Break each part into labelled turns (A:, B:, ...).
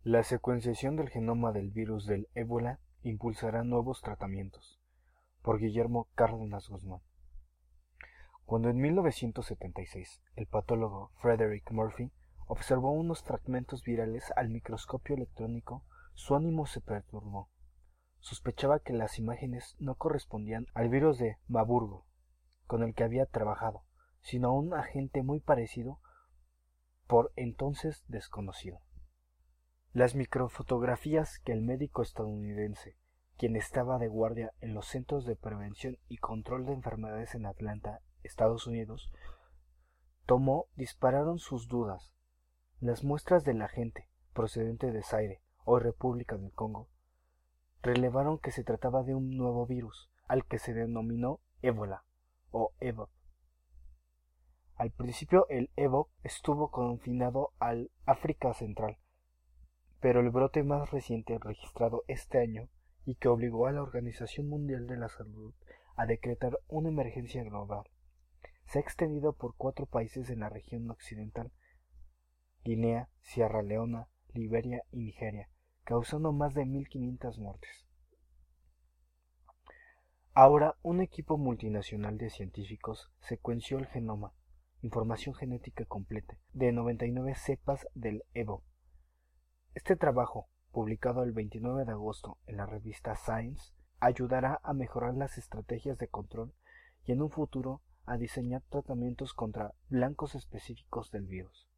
A: La secuenciación del genoma del virus del ébola impulsará nuevos tratamientos. Por Guillermo Cárdenas Guzmán. Cuando en 1976 el patólogo Frederick Murphy observó unos fragmentos virales al microscopio electrónico, su ánimo se perturbó. Sospechaba que las imágenes no correspondían al virus de Marburg con el que había trabajado, sino a un agente muy parecido, por entonces desconocido. Las microfotografías que el médico estadounidense, quien estaba de guardia en los Centros de Prevención y Control de Enfermedades en Atlanta, Estados Unidos, tomó, dispararon sus dudas. Las muestras del agente, procedente de Zaire, hoy República del Congo, revelaron que se trataba de un nuevo virus, al que se denominó ébola o EBOB. Al principio el EBOB estuvo confinado al África Central, pero el brote más reciente registrado este año y que obligó a la Organización Mundial de la Salud a decretar una emergencia global, se ha extendido por 4 países en la región occidental: Guinea, Sierra Leona, Liberia y Nigeria, causando más de 1.500 muertes. Ahora, un equipo multinacional de científicos secuenció el genoma, información genética completa, de 99 cepas del EBO. Este trabajo, publicado el 29 de agosto en la revista Science, ayudará a mejorar las estrategias de control y en un futuro a diseñar tratamientos contra blancos específicos del virus.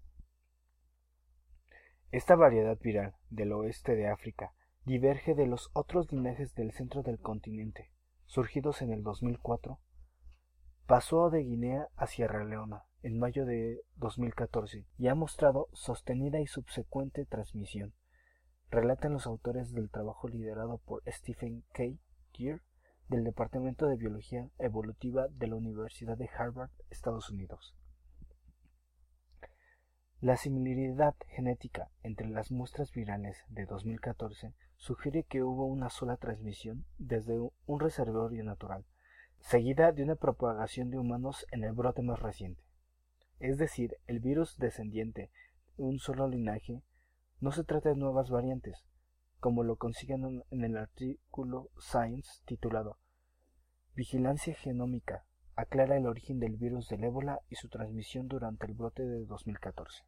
A: Esta variedad viral del oeste de África diverge de los otros linajes del centro del continente, surgidos en el 2004, pasó de Guinea a Sierra Leona en mayo de 2014 y ha mostrado sostenida y subsecuente transmisión, relatan los autores del trabajo liderado por Stephen K. Geer del Departamento de Biología Evolutiva de la Universidad de Harvard, Estados Unidos. La similaridad genética entre las muestras virales de 2014 sugiere que hubo una sola transmisión desde un reservorio natural, seguida de una propagación de humanos en el brote más reciente. Es decir, el virus descendiente de un solo linaje. No se trata de nuevas variantes, como lo consiguen en el artículo Science titulado Vigilancia genómica aclara el origen del virus del ébola y su transmisión durante el brote de 2014.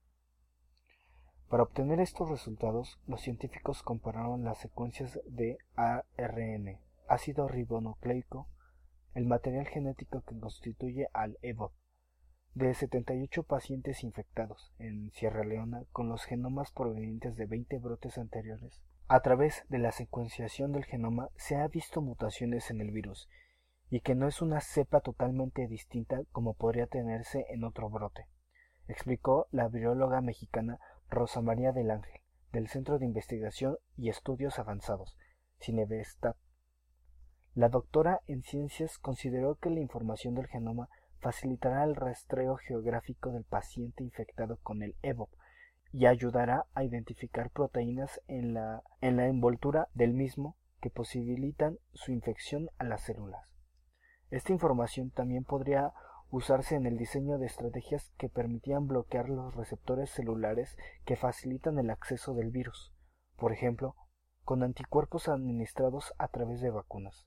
A: Para obtener estos resultados, los científicos compararon las secuencias de ARN, ácido ribonucleico, el material genético que constituye al EBOB, de 78 pacientes infectados en Sierra Leona con los genomas provenientes de 20 brotes anteriores. A través de la secuenciación del genoma se ha visto mutaciones en el virus y que no es una cepa totalmente distinta como podría tenerse en otro brote, explicó la viróloga mexicana Rosa María del Ángel, del Centro de Investigación y Estudios Avanzados, CINEVESTAT. La doctora en ciencias consideró que la información del genoma facilitará el rastreo geográfico del paciente infectado con el EBOB y ayudará a identificar proteínas en la envoltura del mismo que posibilitan su infección a las células. Esta información también podría usarse en el diseño de estrategias que permitían bloquear los receptores celulares que facilitan el acceso del virus, por ejemplo, con anticuerpos administrados a través de vacunas.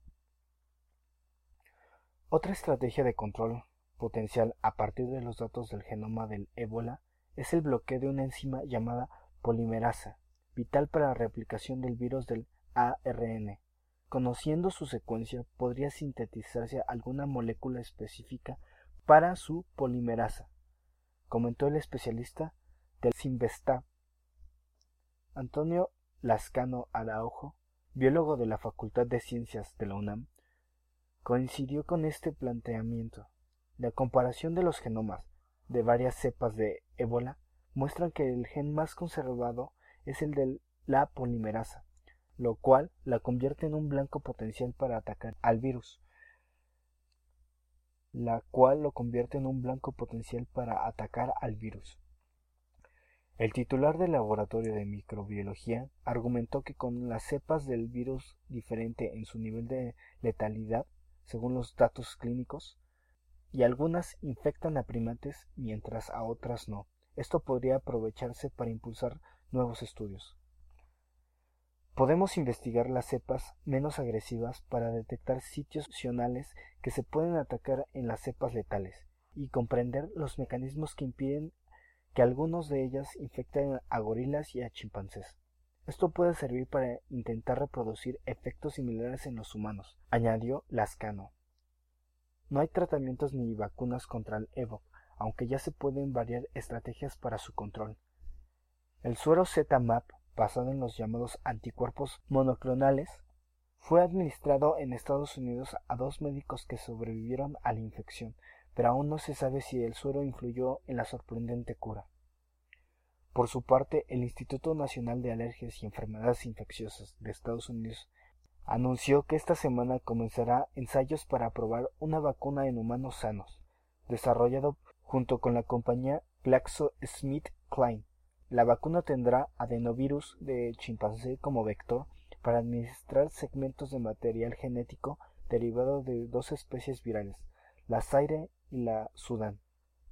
A: Otra estrategia de control potencial a partir de los datos del genoma del ébola es el bloqueo de una enzima llamada polimerasa, vital para la replicación del virus del ARN. Conociendo su secuencia, podría sintetizarse alguna molécula específica para su polimerasa, comentó el especialista del CINEVESTAT. Antonio Lascano Araujo, biólogo de la Facultad de Ciencias de la UNAM, coincidió con este planteamiento. La comparación de los genomas de varias cepas de ébola muestran que el gen más conservado es el de la polimerasa, lo cual la convierte en un blanco potencial para atacar al virus. El titular del laboratorio de microbiología argumentó que con las cepas del virus diferente en su nivel de letalidad, según los datos clínicos, y algunas infectan a primates mientras a otras no. Esto podría aprovecharse para impulsar nuevos estudios. Podemos investigar las cepas menos agresivas para detectar sitios funcionales que se pueden atacar en las cepas letales y comprender los mecanismos que impiden que algunos de ellas infecten a gorilas y a chimpancés. Esto puede servir para intentar reproducir efectos similares en los humanos, añadió Lascano. No hay tratamientos ni vacunas contra el EBO, aunque ya se pueden variar estrategias para su control. El suero Z-MAP, basado en los llamados anticuerpos monoclonales, fue administrado en Estados Unidos a 2 médicos que sobrevivieron a la infección, pero aún no se sabe si el suero influyó en la sorprendente cura. Por su parte, el Instituto Nacional de Alergias y Enfermedades Infecciosas de Estados Unidos anunció que esta semana comenzará ensayos para probar una vacuna en humanos sanos, desarrollado junto con la compañía GlaxoSmithKline. La vacuna tendrá adenovirus de chimpancé como vector para administrar segmentos de material genético derivado de 2 especies virales, la Zaire y la Sudán.